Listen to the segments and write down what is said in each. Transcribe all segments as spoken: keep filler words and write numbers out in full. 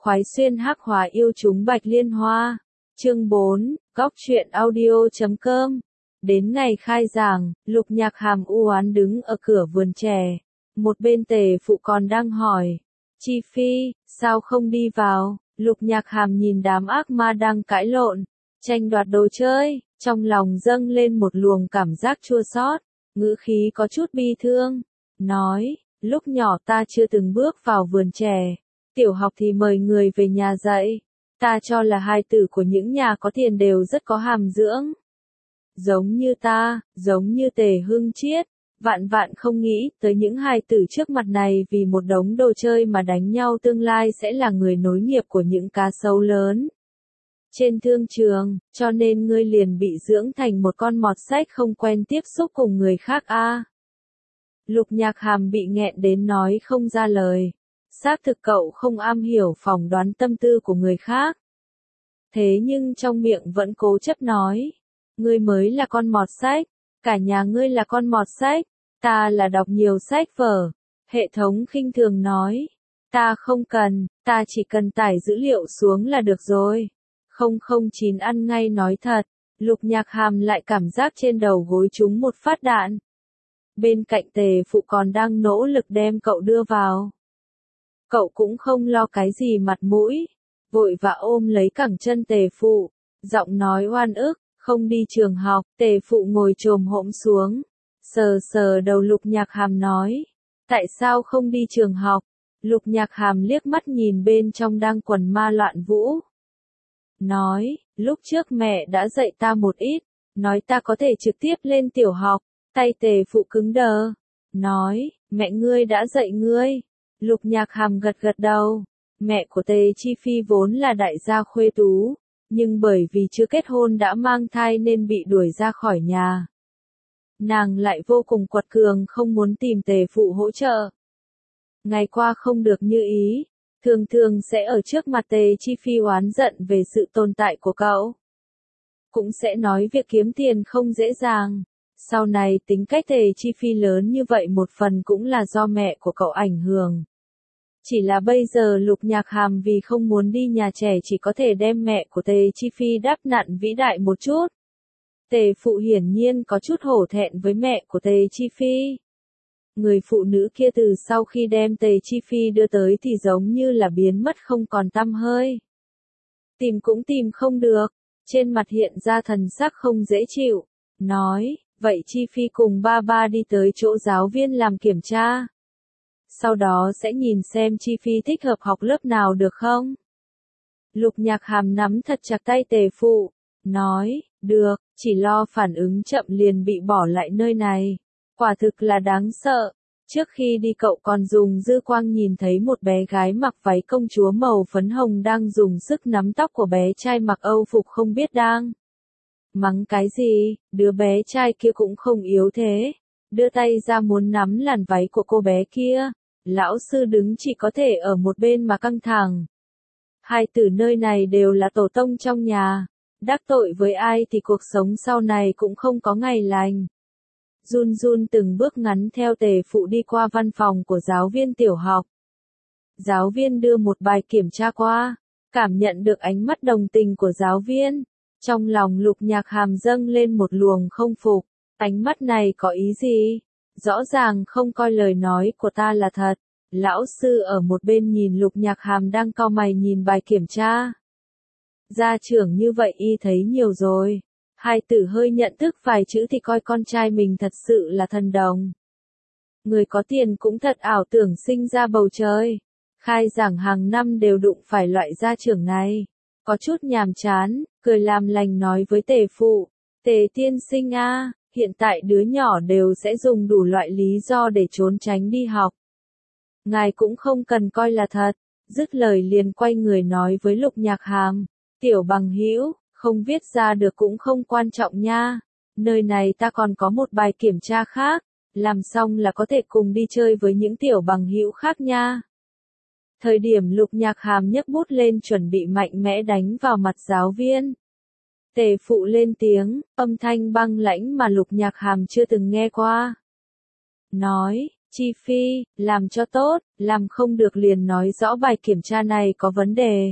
khoái xuyên hắc hóa yêu chúng bạch liên hoa. Chương bốn, góc truyện audio chấm com. Đến ngày khai giảng, Lục Nhạc Hàm u oán đứng ở cửa vườn chè. Một bên Tề Phụ còn đang hỏi. Chi Phi, sao không đi vào? Lục Nhạc Hàm nhìn đám ác ma đang cãi lộn, tranh đoạt đồ chơi, trong lòng dâng lên một luồng cảm giác chua xót, ngữ khí có chút bi thương. Nói, lúc nhỏ ta chưa từng bước vào vườn chè. Tiểu học thì mời người về nhà dạy. Ta cho là hài tử của những nhà có tiền đều rất có hàm dưỡng. Giống như ta, giống như Tề Hưng Chiết, vạn vạn không nghĩ tới những hài tử trước mặt này vì một đống đồ chơi mà đánh nhau tương lai sẽ là người nối nghiệp của những cá sấu lớn. Trên thương trường, cho nên ngươi liền bị dưỡng thành một con mọt sách không quen tiếp xúc cùng người khác a. À. Lục Nhạc Hàm bị nghẹn đến nói không ra lời. Xác thực cậu không am hiểu phỏng đoán tâm tư của người khác. Thế nhưng trong miệng vẫn cố chấp nói. Ngươi mới là con mọt sách. Cả nhà ngươi là con mọt sách. Ta là đọc nhiều sách vở. Hệ thống khinh thường nói. Ta không cần, ta chỉ cần tải dữ liệu xuống là được rồi. Không không chín ăn ngay nói thật. Lục Nhạc Hàm lại cảm giác trên đầu gối trúng một phát đạn. Bên cạnh Tề Phụ còn đang nỗ lực đem cậu đưa vào. Cậu cũng không lo cái gì mặt mũi, vội vã ôm lấy cẳng chân Tề Phụ, giọng nói oan ức, không đi trường học. Tề Phụ ngồi chồm hổm xuống, sờ sờ đầu Lục Nhạc Hàm nói, tại sao không đi trường học? Lục Nhạc Hàm liếc mắt nhìn bên trong đang quần ma loạn vũ. Nói, lúc trước mẹ đã dạy ta một ít, nói ta có thể trực tiếp lên tiểu học. Tay Tề Phụ cứng đờ, nói, mẹ ngươi đã dạy ngươi. Lục Nhạc Hàm gật gật đầu. Mẹ của Tề Chi Phi vốn là đại gia khuê tú, nhưng bởi vì chưa kết hôn đã mang thai nên bị đuổi ra khỏi nhà. Nàng lại vô cùng quật cường không muốn tìm Tề Phụ hỗ trợ. Ngày qua không được như ý, thường thường sẽ ở trước mặt Tề Chi Phi oán giận về sự tồn tại của cậu. Cũng sẽ nói việc kiếm tiền không dễ dàng. Sau này tính cách Tề Chi Phi lớn như vậy một phần cũng là do mẹ của cậu ảnh hưởng. Chỉ là bây giờ Lục Nhạc Hàm vì không muốn đi nhà trẻ chỉ có thể đem mẹ của Tề Chi Phi đáp nặn vĩ đại một chút. Tề Phụ hiển nhiên có chút hổ thẹn với mẹ của Tề Chi Phi. Người phụ nữ kia từ sau khi đem Tề Chi Phi đưa tới thì giống như là biến mất không còn tăm hơi. Tìm cũng tìm không được, trên mặt hiện ra thần sắc không dễ chịu, nói. Vậy Chi Phi cùng ba ba đi tới chỗ giáo viên làm kiểm tra. Sau đó sẽ nhìn xem Chi Phi thích hợp học lớp nào được không? Lục Nhạc Hàm nắm thật chặt tay Tề Phụ, nói, được, chỉ lo phản ứng chậm liền bị bỏ lại nơi này. Quả thực là đáng sợ. Trước khi đi cậu còn dùng dư quang nhìn thấy một bé gái mặc váy công chúa màu phấn hồng đang dùng sức nắm tóc của bé trai mặc Âu phục không biết đang. Mắng cái gì, đứa bé trai kia cũng không yếu thế. Đưa tay ra muốn nắm làn váy của cô bé kia. Lão sư đứng chỉ có thể ở một bên mà căng thẳng. Hai tử nơi này đều là tổ tông trong nhà. Đắc tội với ai thì cuộc sống sau này cũng không có ngày lành. Run run từng bước ngắn theo Tề Phụ đi qua văn phòng của giáo viên tiểu học. Giáo viên đưa một bài kiểm tra qua. Cảm nhận được ánh mắt đồng tình của giáo viên. Trong lòng Lục Nhạc Hàm dâng lên một luồng không phục, ánh mắt này có ý gì? Rõ ràng không coi lời nói của ta là thật. Lão sư ở một bên nhìn Lục Nhạc Hàm đang cau mày nhìn bài kiểm tra. Gia trưởng như vậy y thấy nhiều rồi. Hai tử hơi nhận thức vài chữ thì coi con trai mình thật sự là thần đồng. Người có tiền cũng thật ảo tưởng sinh ra bầu trời. Khai giảng hàng năm đều đụng phải loại gia trưởng này. Có chút nhàm chán, cười làm lành nói với Tề Phụ, Tề tiên sinh a, hiện tại đứa nhỏ đều sẽ dùng đủ loại lý do để trốn tránh đi học. Ngài cũng không cần coi là thật, dứt lời liền quay người nói với Lục Nhạc Hàm, tiểu bằng hữu, không viết ra được cũng không quan trọng nha, nơi này ta còn có một bài kiểm tra khác, làm xong là có thể cùng đi chơi với những tiểu bằng hữu khác nha. Thời điểm Lục Nhạc Hàm nhấc bút lên chuẩn bị mạnh mẽ đánh vào mặt giáo viên. Tề Phụ lên tiếng, âm thanh băng lãnh mà Lục Nhạc Hàm chưa từng nghe qua. Nói, Chi Phi, làm cho tốt, làm không được liền nói rõ bài kiểm tra này có vấn đề.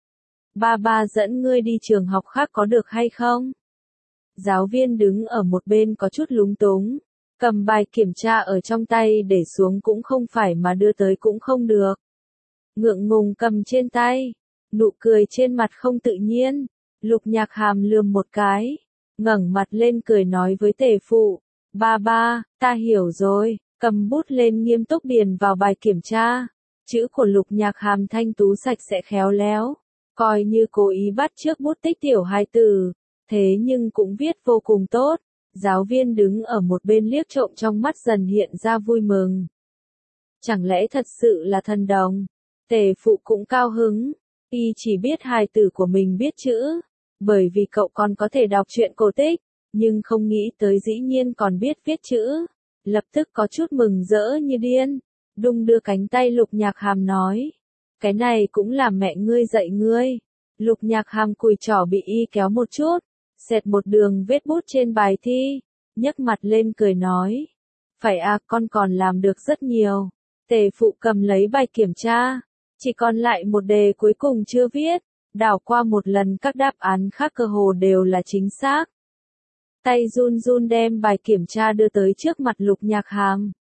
Ba ba dẫn ngươi đi trường học khác có được hay không? Giáo viên đứng ở một bên có chút lúng túng, cầm bài kiểm tra ở trong tay để xuống cũng không phải mà đưa tới cũng không được. Ngượng ngùng cầm trên tay, nụ cười trên mặt không tự nhiên, Lục Nhạc Hàm lườm một cái, ngẩng mặt lên cười nói với Tề Phụ, ba ba, ta hiểu rồi, cầm bút lên nghiêm túc điền vào bài kiểm tra. Chữ của Lục Nhạc Hàm thanh tú sạch sẽ khéo léo, coi như cố ý bắt chước bút tích tiểu hài tử, thế nhưng cũng viết vô cùng tốt. Giáo viên đứng ở một bên liếc trộm trong mắt dần hiện ra vui mừng. Chẳng lẽ thật sự là thần đồng? Tề Phụ cũng cao hứng, y chỉ biết hài tử của mình biết chữ, bởi vì cậu còn có thể đọc truyện cổ tích, nhưng không nghĩ tới dĩ nhiên còn biết viết chữ, lập tức có chút mừng rỡ như điên, đung đưa cánh tay Lục Nhạc Hàm nói, cái này cũng là mẹ ngươi dạy ngươi. Lục Nhạc Hàm cùi trỏ bị y kéo một chút, xẹt một đường vết bút trên bài thi, nhấc mặt lên cười nói, phải à, con còn làm được rất nhiều. Tề Phụ cầm lấy bài kiểm tra, chỉ còn lại một đề cuối cùng chưa viết, đảo qua một lần các đáp án khác cơ hồ đều là chính xác. Tay run run đem bài kiểm tra đưa tới trước mặt Lục Nhạc Hàm.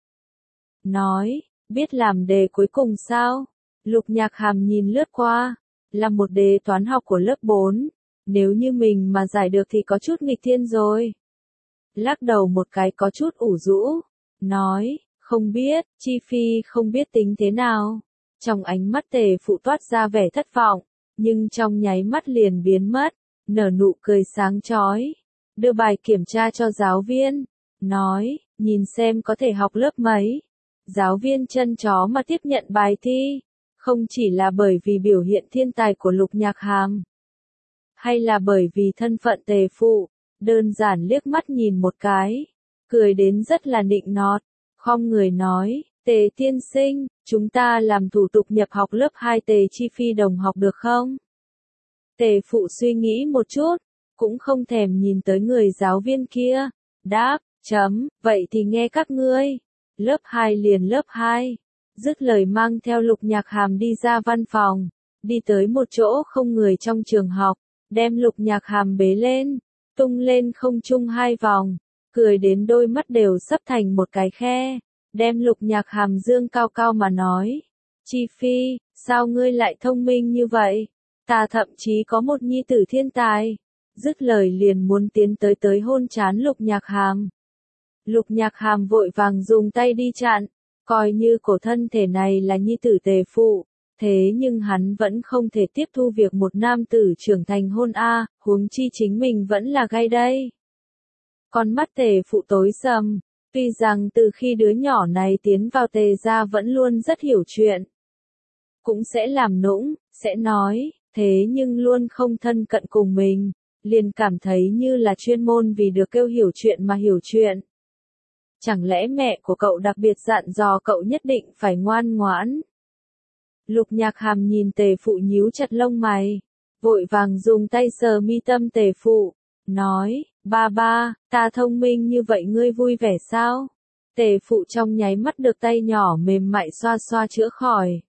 Nói, biết làm đề cuối cùng sao? Lục Nhạc Hàm nhìn lướt qua, là một đề toán học của lớp bốn, nếu như mình mà giải được thì có chút nghịch thiên rồi. Lắc đầu một cái có chút ủ rũ, nói, không biết, Chi Phi không biết tính thế nào. Trong ánh mắt Tề Phụ toát ra vẻ thất vọng, nhưng trong nháy mắt liền biến mất, nở nụ cười sáng chói, đưa bài kiểm tra cho giáo viên, nói, nhìn xem có thể học lớp mấy. Giáo viên chân chó mà tiếp nhận bài thi, không chỉ là bởi vì biểu hiện thiên tài của Lục Nhạc Hàm, hay là bởi vì thân phận Tề Phụ, đơn giản liếc mắt nhìn một cái, cười đến rất là nịnh nọt, khom người nói, Tề tiên sinh, chúng ta làm thủ tục nhập học lớp hai Tề Chi Phi đồng học được không? Tề Phụ suy nghĩ một chút, cũng không thèm nhìn tới người giáo viên kia, đáp, chấm, vậy thì nghe các ngươi, lớp hai liền lớp hai, dứt lời mang theo Lục Nhạc Hàm đi ra văn phòng, đi tới một chỗ không người trong trường học, đem Lục Nhạc Hàm bế lên, tung lên không trung hai vòng, cười đến đôi mắt đều sắp thành một cái khe, đem Lục Nhạc Hàm dương cao cao mà nói, Chi Phi, sao ngươi lại thông minh như vậy? Ta thậm chí có một nhi tử thiên tài. Dứt lời liền muốn tiến tới tới hôn trán Lục Nhạc Hàm. Lục Nhạc Hàm vội vàng dùng tay đi chặn, coi như cổ thân thể này là nhi tử Tề Phụ, thế nhưng hắn vẫn không thể tiếp thu việc một nam tử trưởng thành hôn a, huống chi chính mình vẫn là gay đây. Con mắt Tề Phụ tối sầm, tuy rằng từ khi đứa nhỏ này tiến vào Tề gia vẫn luôn rất hiểu chuyện, cũng sẽ làm nũng, sẽ nói, thế nhưng luôn không thân cận cùng mình, liền cảm thấy như là chuyên môn vì được kêu hiểu chuyện mà hiểu chuyện. Chẳng lẽ mẹ của cậu đặc biệt dặn dò cậu nhất định phải ngoan ngoãn? Lục Nhạc Hàm nhìn Tề Phụ nhíu chặt lông mày, vội vàng dùng tay sờ mi tâm Tề Phụ, nói, ba ba, ta thông minh như vậy ngươi vui vẻ sao? Tề Phụ trong nháy mắt được tay nhỏ mềm mại xoa xoa chữa khỏi.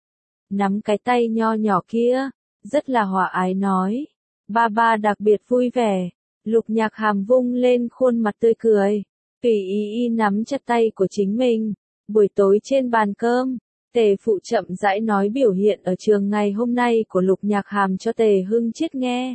Nắm cái tay nho nhỏ kia, rất là hòa ái nói, ba ba đặc biệt vui vẻ. Lục Nhạc Hàm vung lên khuôn mặt tươi cười, tùy ý y nắm chặt tay của chính mình. Buổi tối trên bàn cơm, Tề Phụ chậm rãi nói biểu hiện ở trường ngày hôm nay của Lục Nhạc Hàm cho Tề Hưng Chiết nghe.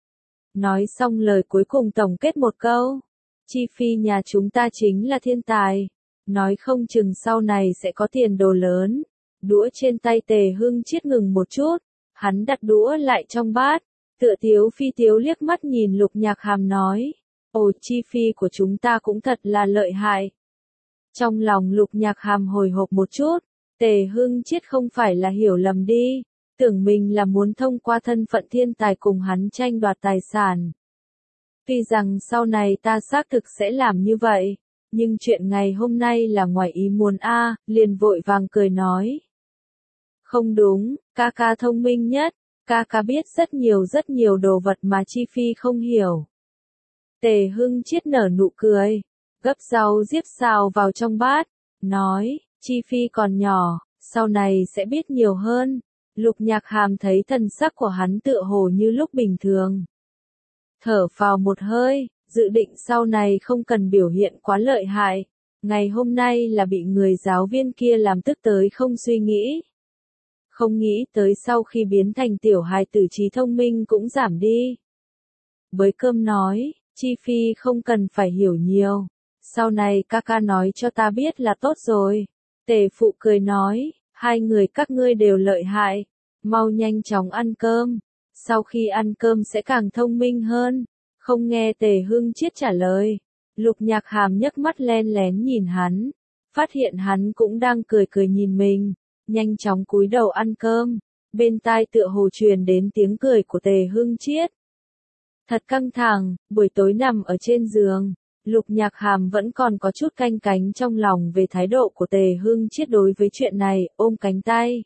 Nói xong lời cuối cùng tổng kết một câu, Chi Phi nhà chúng ta chính là thiên tài, nói không chừng sau này sẽ có tiền đồ lớn. Đũa trên tay Tề Hưng Chiết ngừng một chút, hắn đặt đũa lại trong bát, tựa tiếu phi tiếu liếc mắt nhìn Lục Nhạc Hàm nói, ồ Chi Phi của chúng ta cũng thật là lợi hại. Trong lòng Lục Nhạc Hàm hồi hộp một chút, Tề Hưng Chiết không phải là hiểu lầm đi, tưởng mình là muốn thông qua thân phận thiên tài cùng hắn tranh đoạt tài sản. Tuy rằng sau này ta xác thực sẽ làm như vậy, nhưng chuyện ngày hôm nay là ngoài ý muốn a, liền vội vàng cười nói. Không đúng, ca ca thông minh nhất, ca ca biết rất nhiều rất nhiều đồ vật mà Chi Phi không hiểu. Tề Hưng Chiết nở nụ cười, gấp rau diếp xào vào trong bát, nói, Chi Phi còn nhỏ, sau này sẽ biết nhiều hơn. Lục Nhạc Hàm thấy thần sắc của hắn tựa hồ như lúc bình thường. Thở phào một hơi, dự định sau này không cần biểu hiện quá lợi hại. Ngày hôm nay là bị người giáo viên kia làm tức tới không suy nghĩ. Không nghĩ tới sau khi biến thành tiểu hài tử trí thông minh cũng giảm đi. Bới cơm nói, Chi Phi không cần phải hiểu nhiều. Sau này ca ca nói cho ta biết là tốt rồi. Tề phụ cười nói, hai người các ngươi đều lợi hại. Mau nhanh chóng ăn cơm. Sau khi ăn cơm sẽ càng thông minh hơn. Không nghe Tề Hưng Chiết trả lời. Lục Nhạc Hàm nhấc mắt len lén nhìn hắn. Phát hiện hắn cũng đang cười cười nhìn mình. Nhanh chóng cúi đầu ăn cơm. Bên tai tựa hồ truyền đến tiếng cười của Tề Hưng Chiết. Thật căng thẳng, buổi tối nằm ở trên giường. Lục Nhạc Hàm vẫn còn có chút canh cánh trong lòng về thái độ của Tề Hưng Chiết đối với chuyện này, ôm cánh tay.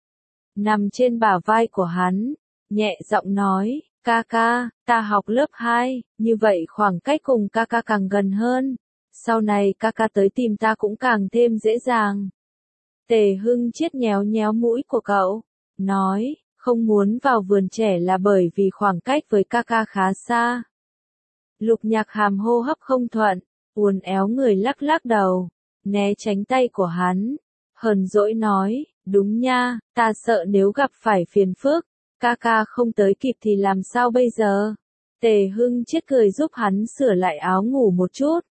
Nằm trên bả vai của hắn, nhẹ giọng nói, ca ca, ta học lớp hai, như vậy khoảng cách cùng ca ca càng gần hơn. Sau này ca ca tới tìm ta cũng càng thêm dễ dàng. Tề Hưng Chiết nhéo nhéo mũi của cậu, nói, không muốn vào vườn trẻ là bởi vì khoảng cách với ca ca khá xa. Lục Nhạc Hàm hô hấp không thuận, uốn éo người lắc lắc đầu, né tránh tay của hắn, hờn dỗi nói, đúng nha, ta sợ nếu gặp phải phiền phức, ca ca không tới kịp thì làm sao bây giờ? Tề Hưng Chiết cười giúp hắn sửa lại áo ngủ một chút.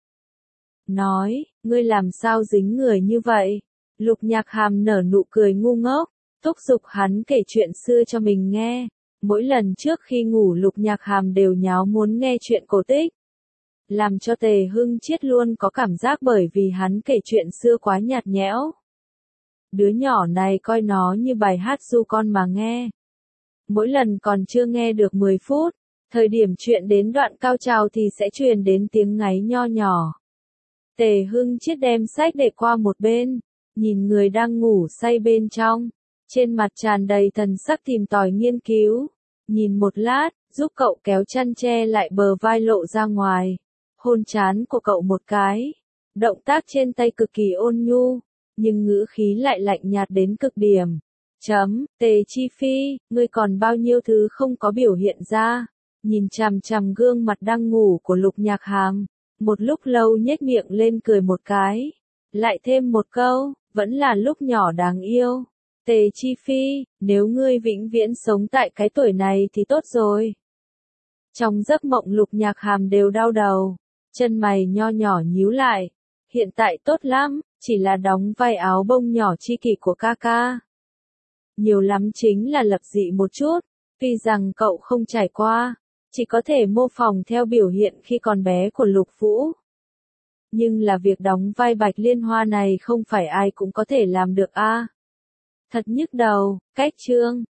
Nói, ngươi làm sao dính người như vậy? Lục Nhạc Hàm nở nụ cười ngu ngốc, thúc giục hắn kể chuyện xưa cho mình nghe. Mỗi lần trước khi ngủ Lục Nhạc Hàm đều nháo muốn nghe chuyện cổ tích. Làm cho Tề Hưng Chiết luôn có cảm giác bởi vì hắn kể chuyện xưa quá nhạt nhẽo. Đứa nhỏ này coi nó như bài hát ru con mà nghe. Mỗi lần còn chưa nghe được mười phút, thời điểm chuyện đến đoạn cao trào thì sẽ truyền đến tiếng ngáy nho nhỏ. Tề Hưng Chiết đem sách để qua một bên, nhìn người đang ngủ say bên trong. Trên mặt tràn đầy thần sắc tìm tòi nghiên cứu. Nhìn một lát, giúp cậu kéo chăn che lại bờ vai lộ ra ngoài. Hôn trán của cậu một cái. Động tác trên tay cực kỳ ôn nhu, nhưng ngữ khí lại lạnh nhạt đến cực điểm. Chấm, Tề Chi Phi, ngươi còn bao nhiêu thứ không có biểu hiện ra. Nhìn chằm chằm gương mặt đang ngủ của Lục Nhạc Hàm. Một lúc lâu nhếch miệng lên cười một cái. Lại thêm một câu, vẫn là lúc nhỏ đáng yêu. Tề Chi Phi, nếu ngươi vĩnh viễn sống tại cái tuổi này thì tốt rồi. Trong giấc mộng Lục Nhạc Hàm đều đau đầu, chân mày nho nhỏ nhíu lại. Hiện tại tốt lắm, chỉ là đóng vai áo bông nhỏ chi kỷ của ca ca. Nhiều lắm chính là lập dị một chút, tuy rằng cậu không trải qua, chỉ có thể mô phỏng theo biểu hiện khi còn bé của Lục Vũ. Nhưng là việc đóng vai Bạch Liên Hoa này không phải ai cũng có thể làm được a. À. Thật nhức đầu, cách chương.